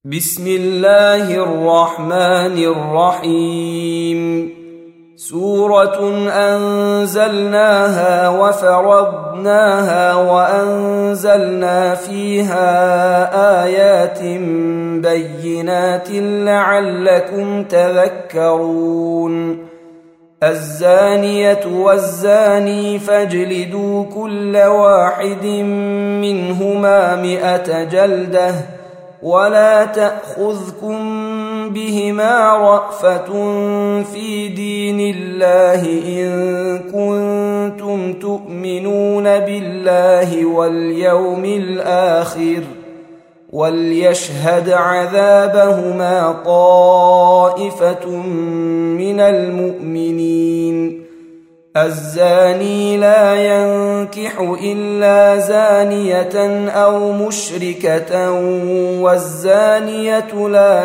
بسم الله الرحمن الرحيم. سورة أنزلناها وفرضناها وأنزلنا فيها آيات بينات لعلكم تذكرون. الزانية والزاني فاجلدوا كل واحد منهما 100 جلدة ولا تأخذكم بهما رأفة في دين الله إن كنتم تؤمنون بالله واليوم الآخر وليشهد عذابهما طائفة من المؤمنين. الزاني لا ينكح إلا زانية أو مشركة والزانية لا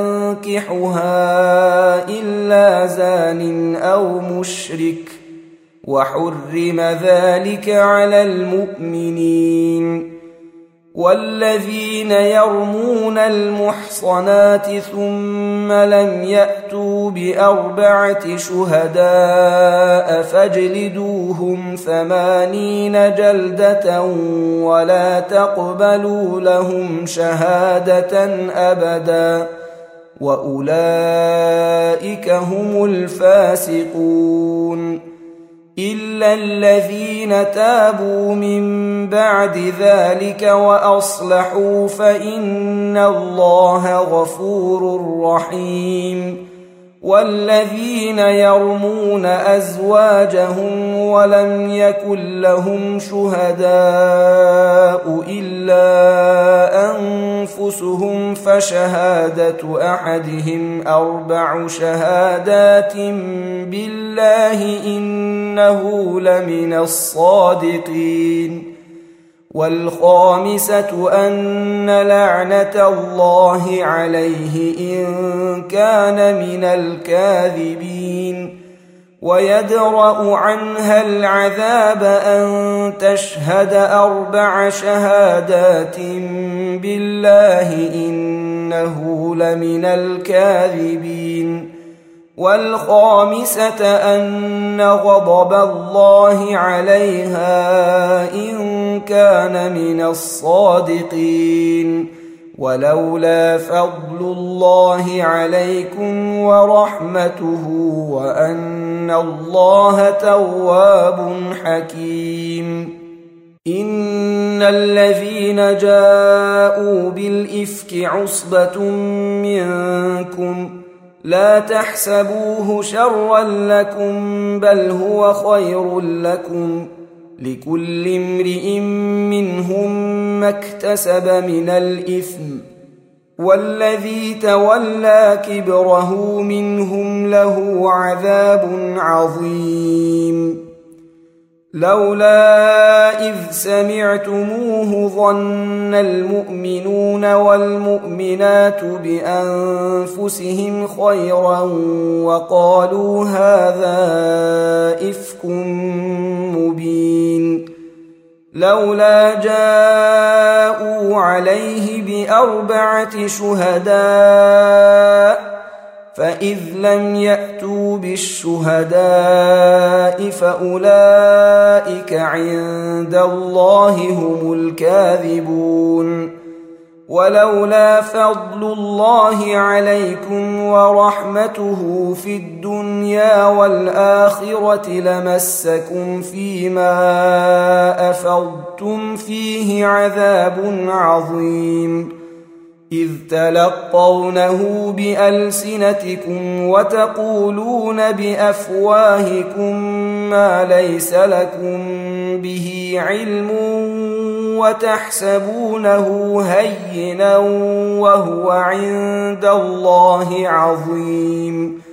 ينكحها إلا زان أو مشرك وحرم ذلك على المؤمنين. والذين يرمون المحصنات ثم لم يأتوا ب4 شهداء فاجلدوهم 80 جلدة ولا تقبلوا لهم شهادة أبدا وأولئك هم الفاسقون. إلا الذين تابوا من بعد ذلك وأصلحوا فإن الله غفور رحيم. والذين يرمون أزواجهم ولم يكن لهم شهداء إلا أنفسهم فشهادة أحدهم 4 شهادات بالله إنه لمن الصادقين. والخامسة أن لعنة الله عليه إن كان من الكاذبين. ويدرأ عنها العذاب أن تشهد 4 شهادات بالله إنه لمن الكاذبين. والخامسة أن غضب الله عليها إن كان من الصادقين. ولولا فضل الله عليكم ورحمته وأن الله تواب حكيم. إن الذين جاءوا بالإفك عصبة منكم لا تحسبوه شرا لكم بل هو خير لكم لكل امرئ منهم ما اكتسب من الإثم والذي تولى كبره منهم له عذاب عظيم. لولا إذ سمعتموه ظن المؤمنون والمؤمنات بأنفسهم خيرا وقالوا هذا إفك مبين. لولا جاءوا عليه ب4 شهداء فإذ لم يأتوا بالشهداء فأولئك عند الله هم الكاذبون. ولولا فضل الله عليكم ورحمته في الدنيا والآخرة لمسكم فيما أفضتم فيه عذاب عظيم. إذ تلقونه بألسنتكم وتقولون بأفواهكم ما ليس لكم به علم وتحسبونه هينا وهو عند الله عظيم.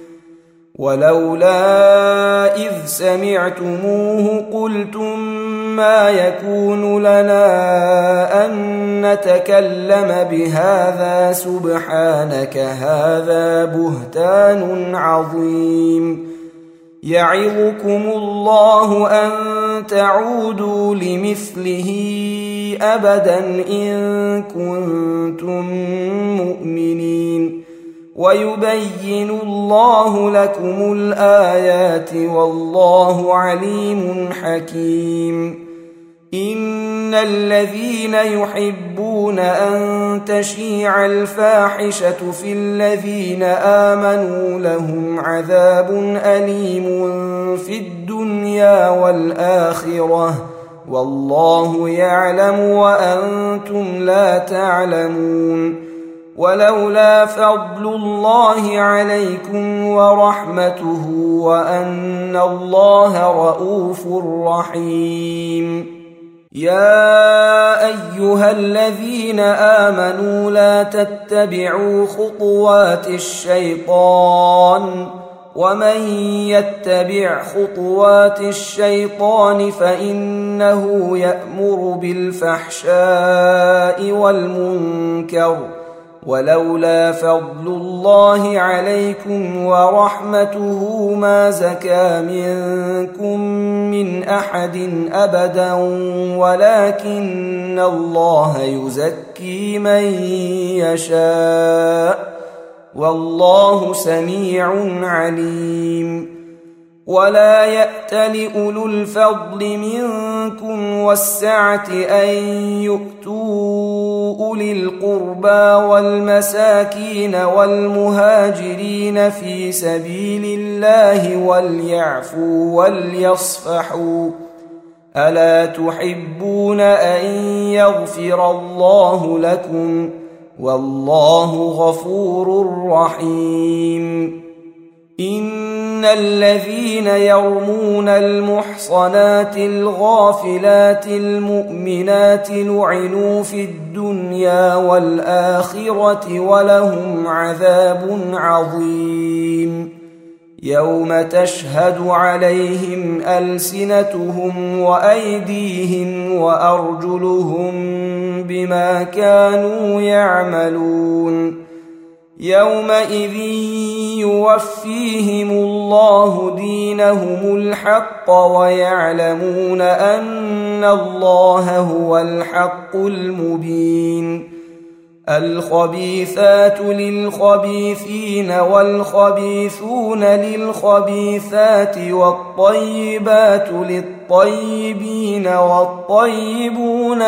ولولا إذ سمعتموه قلتم ما يكون لنا أن نتكلم بهذا سبحانك هذا بهتان عظيم. يعظكم الله أن تعودوا لمثله أبدا إن كنتم مؤمنين ويبين الله لكم الآيات والله عليم حكيم إن الذين يحبون أن تشيع الفاحشة في الذين آمنوا لهم عذاب أليم في الدنيا والآخرة والله يعلم وأنتم لا تعلمون ولولا فضل الله عليكم ورحمته وأن الله رءوف رحيم يا أيها الذين آمنوا لا تتبعوا خطوات الشيطان ومن يتبع خطوات الشيطان فإنه يأمر بالفحشاء والمنكر ولولا فضل الله عليكم ورحمته ما زكى منكم من أحد أبدا ولكن الله يزكي من يشاء والله سميع عليم ولا يأتل أولو الفضل منكم والسعة أن يؤتوا أولي القربى والمساكين والمهاجرين في سبيل الله وليعفوا وليصفحوا ألا تحبون أن يغفر الله لكم والله غفور رحيم إن الذين يرمون المحصنات الغافلات المؤمنات لعنوا في الدنيا والآخرة ولهم عذاب عظيم يوم تشهد عليهم ألسنتهم وأيديهم وأرجلهم بما كانوا يعملون يومئذ يوفيهم الله دينهم الحق ويعلمون أن الله هو الحق المبين الخبيثات للخبيثين والخبيثون للخبيثات والطيبات للطيبين والطيبون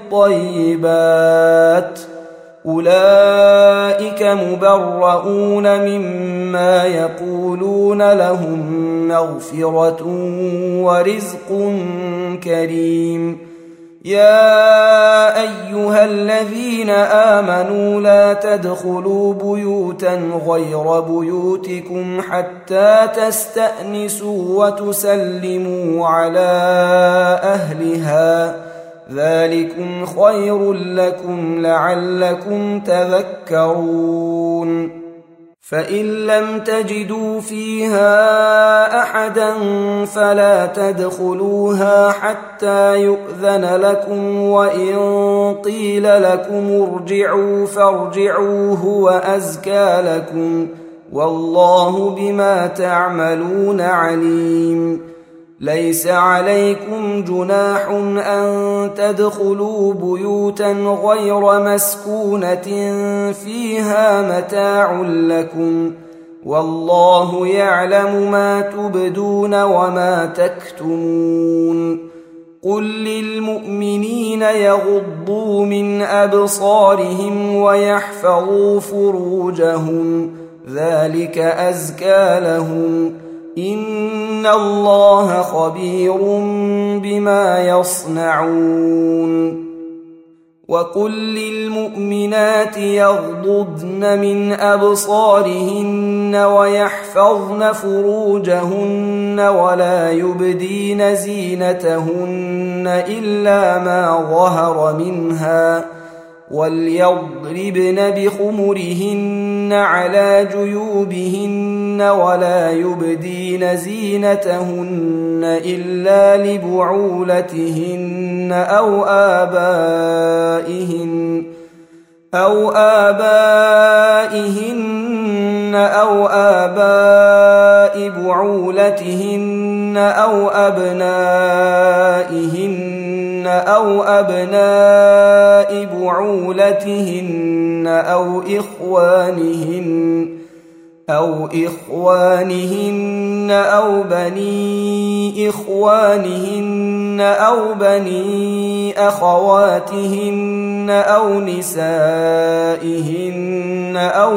للطيبات أولئك مبرؤون مما يقولون لهم مغفرة ورزق كريم يا أيها الذين آمنوا لا تدخلوا بيوتا غير بيوتكم حتى تستأنسوا وتسلموا على أهلها ذلكم خير لكم لعلكم تذكرون فإن لم تجدوا فيها أحدا فلا تدخلوها حتى يؤذن لكم وإن قيل لكم ارجعوا فارجعوا هو أزكى لكم والله بما تعملون عليم ليس عليكم جناح أن تدخلوا بيوتا غير مسكونة فيها متاع لكم والله يعلم ما تبدون وما تكتمون قل للمؤمنين يغضوا من أبصارهم ويحفظوا فروجهم ذلك أزكى لهم إن الله خبير بما يصنعون وقل للمؤمنات يغضضن من أبصارهن ويحفظن فروجهن ولا يبدين زينتهن إلا ما ظهر منها وليضربن بخمرهن على جيوبهن ولا يبدين زينتهن إلا لبعولتهن أو آبائهن أو آباء بعولتهن بعولتهن أو أبناء بعولتهن أو إخوانهن أو بني إخوانهن أو بني أخواتهن أو نسائهن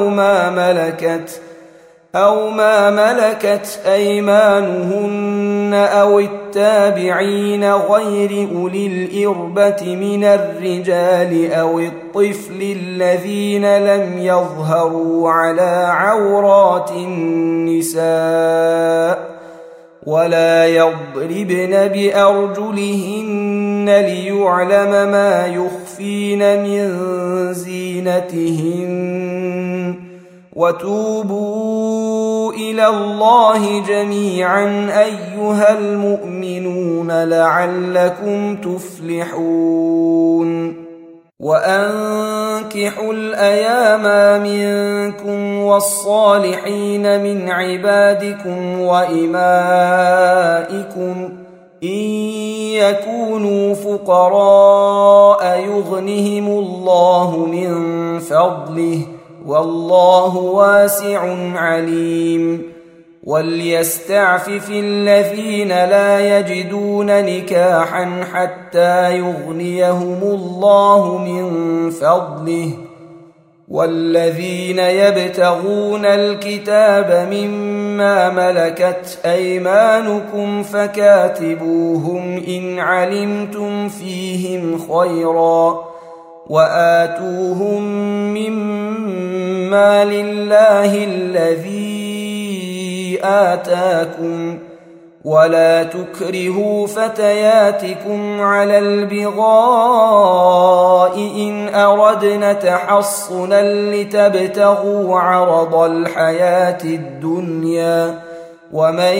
أو ما ملكت أيمانهن أو التابعين غير أولي الإربة من الرجال أو الطفل الذين لم يظهروا على عورات النساء ولا يضربن بأرجلهن ليعلم ما يخفين من زينتهن وتوبوا إلى الله جميعا أيها المؤمنون لعلكم تفلحون وأنكحوا الأيام منكم والصالحين من عبادكم وإمائكم إن يكونوا فقراء يغنهم الله من فضله والله واسع عليم وليستعفف الذين لا يجدون نكاحا حتى يغنيهم الله من فضله والذين يبتغون الكتاب مما ملكت أيمانكم فكاتبوهم إن علمتم فيهم خيرا وآتوهم مما لله الذي آتاكم ولا تكرهوا فتياتكم على البغاء إن أردنا تحصنا لتبتغوا عرض الحياة الدنيا ومن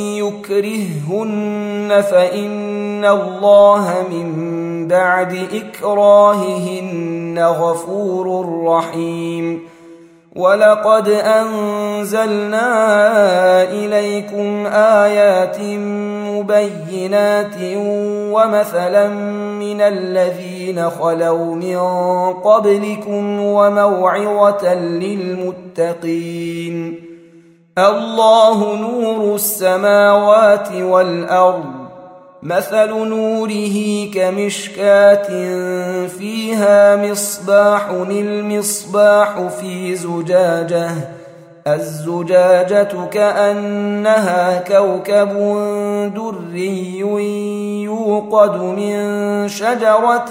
يكرههن فإن الله من بعد إكراههن غفور رحيم ولقد أنزلنا إليكم آيات مبينات ومثلا من الذين خلوا من قبلكم وموعظة للمتقين الله نور السماوات والأرض مثل نوره كمشكاة فيها مصباح المصباح في زجاجة الزجاجة كأنها كوكب دري يوقد من شجرة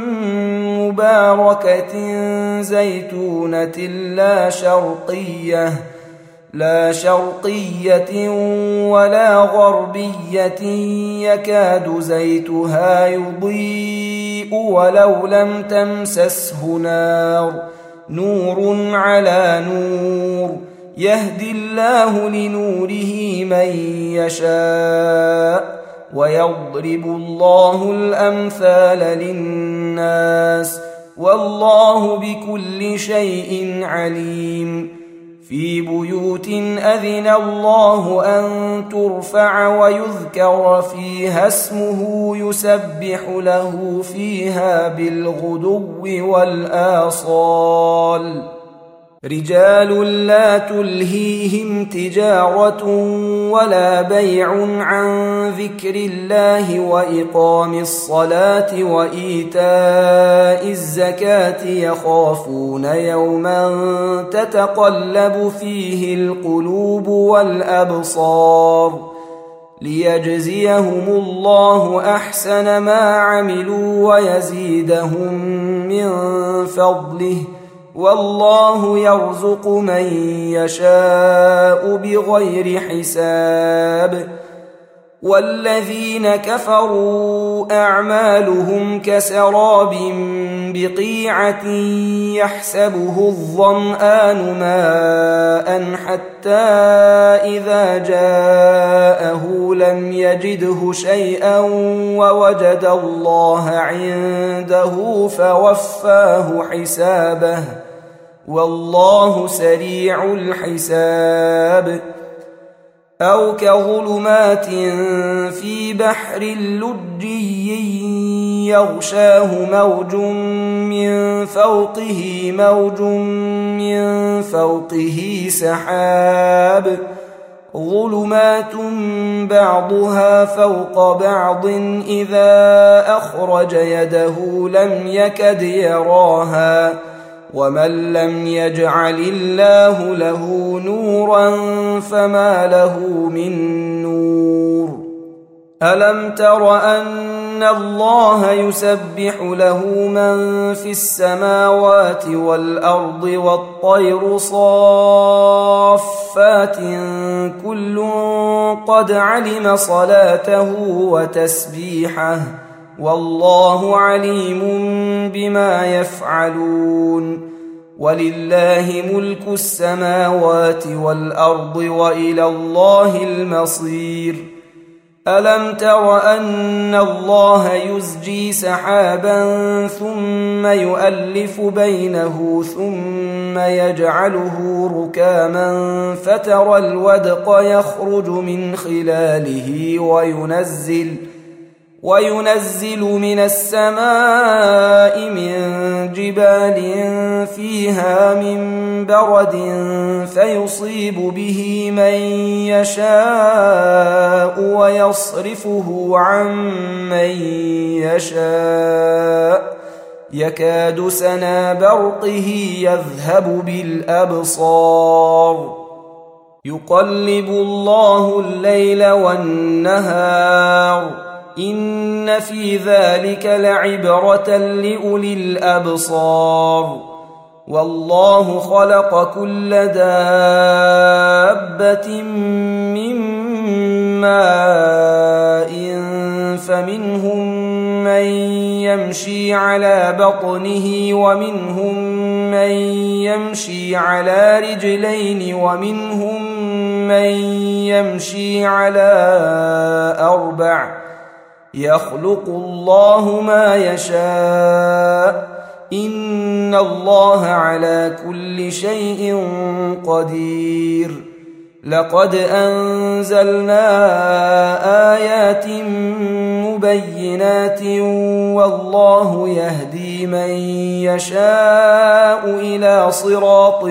مباركة زيتونة لا شرقية ولا غربية يكاد زيتها يضيء ولو لم تمسسه نار نور على نور يهدي الله لنوره من يشاء ويضرب الله الأمثال للناس والله بكل شيء عليم في بيوت أذن الله أن ترفع ويذكر فيها اسمه يسبح له فيها بالغدو والآصال رجال لا تلهيهم تجارة ولا بيع عن ذكر الله وإقام الصلاة وإيتاء الزكاة يخافون يوما تتقلب فيه القلوب والأبصار ليجزيهم الله أحسن ما عملوا ويزيدهم من فضله والله يرزق من يشاء بغير حساب والذين كفروا أعمالهم كسراب بقيعة يحسبه الظمآن ماء حتى إذا جاءه لم يجده شيئا ووجد الله عنده فوفاه حسابه والله سريع الحساب أو كظلمات في بحر لجي يغشاه موج من فوقه موج من فوقه سحاب ظلمات بعضها فوق بعض إذا أخرج يده لم يكد يراها ومن لم يجعل الله له نورا فما له من نور ألم تر أن الله يسبح له من في السماوات والأرض والطير صافات كل قد علم صلاته وتسبيحه والله عليم بما يفعلون ولله ملك السماوات والأرض وإلى الله المصير ألم تر أن الله يزجي سحابا ثم يؤلف بينه ثم يجعله ركاما فترى الودق يخرج من خلاله وينزل من السماء من جبال فيها من برد فيصيب به من يشاء ويصرفه عن من يشاء يكاد سنا برقه يذهب بالأبصار يقلب الله الليل والنهار إن في ذلك لعبرة لأولي الأبصار والله خلق كل دابة من ماء فمنهم من يمشي على بطنه ومنهم من يمشي على رجلين ومنهم من يمشي على أربع يخلق الله ما يشاء إن الله على كل شيء قدير لقد أنزلنا آيات مبينات والله يهدي من يشاء إلى صراط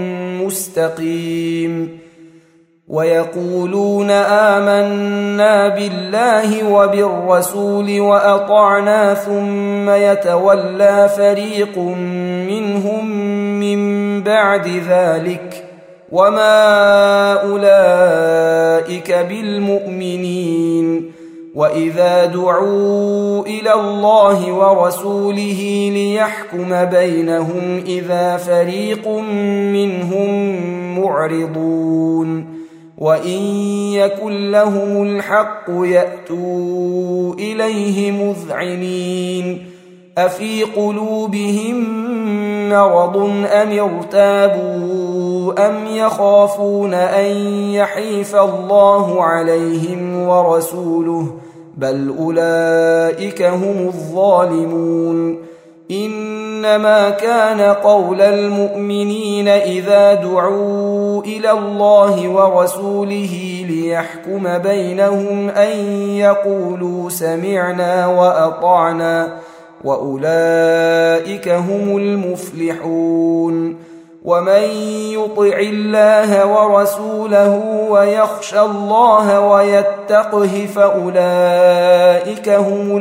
مستقيم ويقولون آمنا بالله وبالرسول وأطعنا ثم يتولى فريق منهم من بعد ذلك وما أولئك بالمؤمنين وإذا دعوا إلى الله ورسوله ليحكم بينهم إذا فريق منهم معرضون وإن يكن لهم الحق يأتوا إليه مذعنين أفي قلوبهم مرض أم ارتابوا أم يخافون أن يحيف الله عليهم ورسوله بل أولئك هم الظالمون إنما كان قول المؤمنين إذا دعوا إلى الله ورسوله ليحكم بينهم أن يقولوا سمعنا وأطعنا وأولئك هم المفلحون ومن يطع الله ورسوله ويخشى الله ويتقه فأولئك هم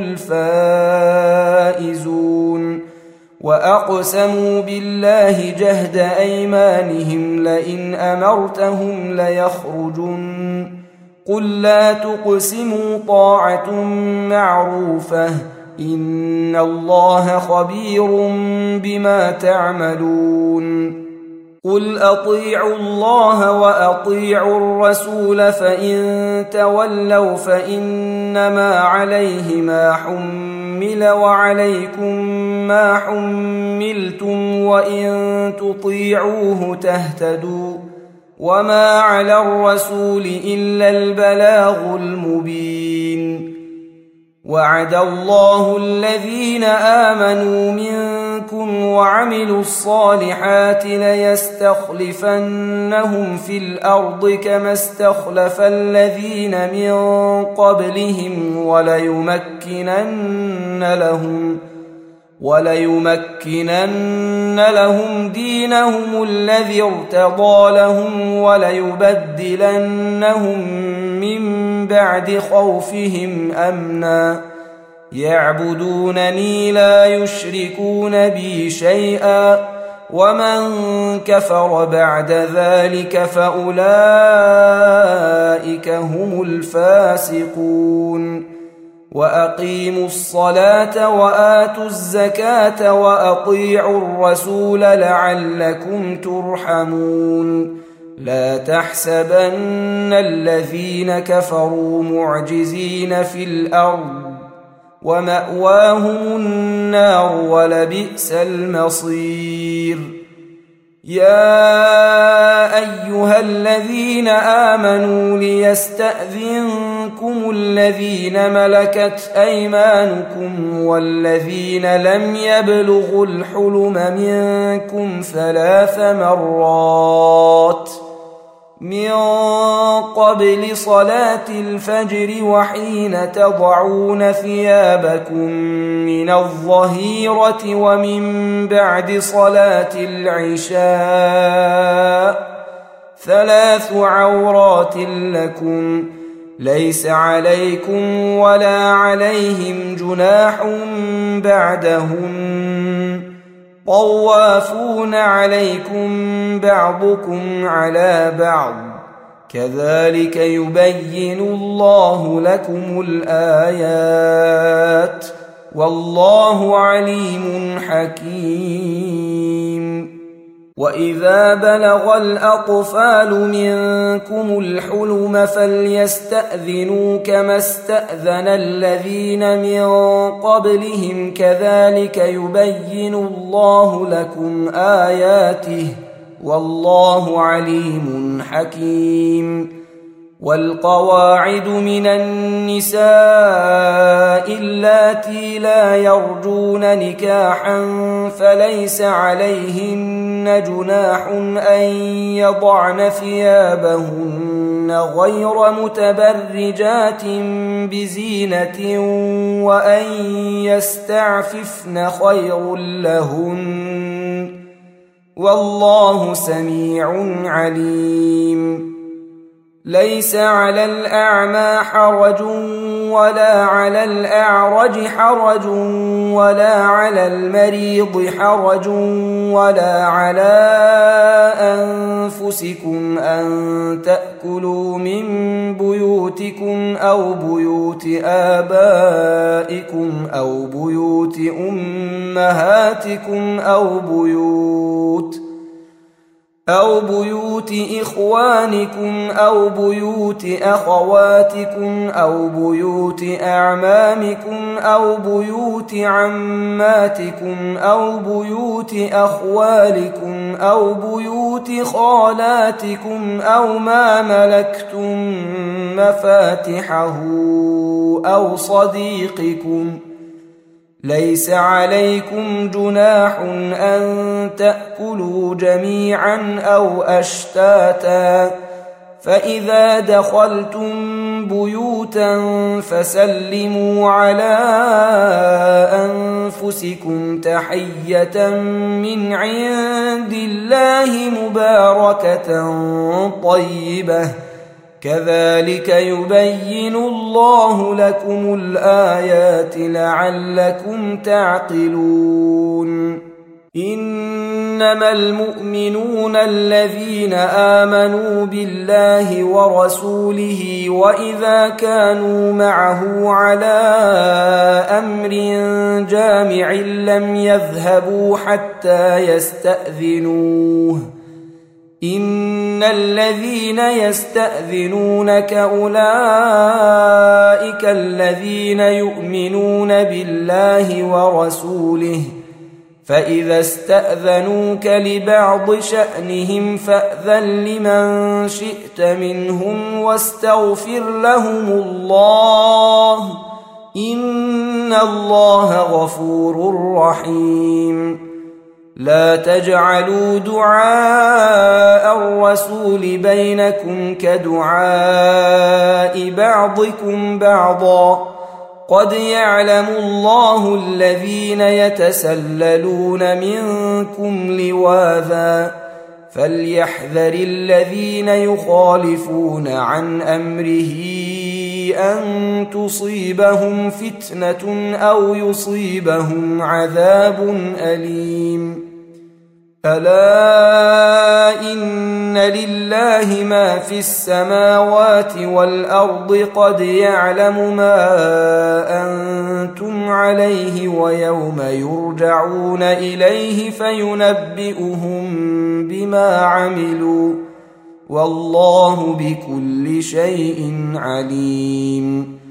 الفائزون وأقسموا بالله جهد أيمانهم لئن أمرتهم ليخرجن قل لا تقسموا طاعة معروفة إن الله خبير بما تعملون قل أطيعوا الله وأطيعوا الرسول فإن تولوا فإنما عليه ما حمل وعليكم ما حملتم وإن تطيعوه تهتدوا وما على الرسول إلا البلاغ المبين وعد الله الذين آمنوا منكم منكم وعملوا الصالحات ليستخلفنهم في الأرض كما استخلف الذين من قبلهم وليمكنن لهم دينهم الذي ارتضى لهم وليبدلنهم من بعد خوفهم أمنا يعبدونني لا يشركون بي شيئا ومن كفر بعد ذلك فأولئك هم الفاسقون وأقيموا الصلاة وآتوا الزكاة وأطيعوا الرسول لعلكم ترحمون لا تحسبن الذين كفروا معجزين في الأرض ومأواهم النار ولبئس المصير يا أيها الذين آمنوا ليستأذنكم الذين ملكت أيمانكم والذين لم يبلغوا الحلم منكم 3 مرات من قبل صلاة الفجر وحين تضعون ثيابكم من الظهيرة ومن بعد صلاة العشاء 3 عورات لكم ليس عليكم ولا عليهم جناح بعدهم طوافون عليكم بعضكم على بعض كذلك يبين الله لكم الآيات والله عليم حكيم وإذا بلغ الأطفال منكم الحلم فليستأذنوا كما استأذن الذين من قبلهم كذلك يبين الله لكم آياته والله عليم حكيم والقواعد من النساء اللاتي لا يرجون نكاحا فليس عليهن جناح أن يضعن ثيابهن غير متبرجات بزينة وأن يستعففن خير لهن والله سميع عليم ليس على الأعمى حرج ولا على الأعرج حرج ولا على المريض حرج ولا على أنفسكم أن تأكلوا من بيوتكم أو بيوت آبائكم أو بيوت أمهاتكم أو بيوت إخوانكم أو بيوت أخواتكم أو بيوت أعمامكم أو بيوت عماتكم أو بيوت أخوالكم أو بيوت خالاتكم أو ما ملكتم مفاتحه أو صديقكم ليس عليكم جناح أن تأكلوا جميعا أو أشتاتا فإذا دخلتم بيوتا فسلموا على أنفسكم تحية من عند الله مباركة طيبة كذلك يبين الله لكم الآيات لعلكم تعقلون إنما المؤمنون الذين آمنوا بالله ورسوله وإذا كانوا معه على أمر جامع لم يذهبوا حتى يستأذنوه إن الذين يستأذنونك أولئك الذين يؤمنون بالله ورسوله فإذا استأذنوك لبعض شأنهم فأذن لمن شئت منهم واستغفر لهم الله إن الله غفور رحيم لا تجعلوا دعاء الرسول بينكم كدعاء بعضكم بعضا قد يعلم الله الذين يتسللون منكم لواذا فليحذر الذين يخالفون عن أمره أن تصيبهم فتنة أو يصيبهم عذاب أليم ألا إن لله ما في السماوات والأرض قد يعلم ما أنتم عليه ويوم يرجعون إليه فينبئهم بما عملوا والله بكل شيء عليم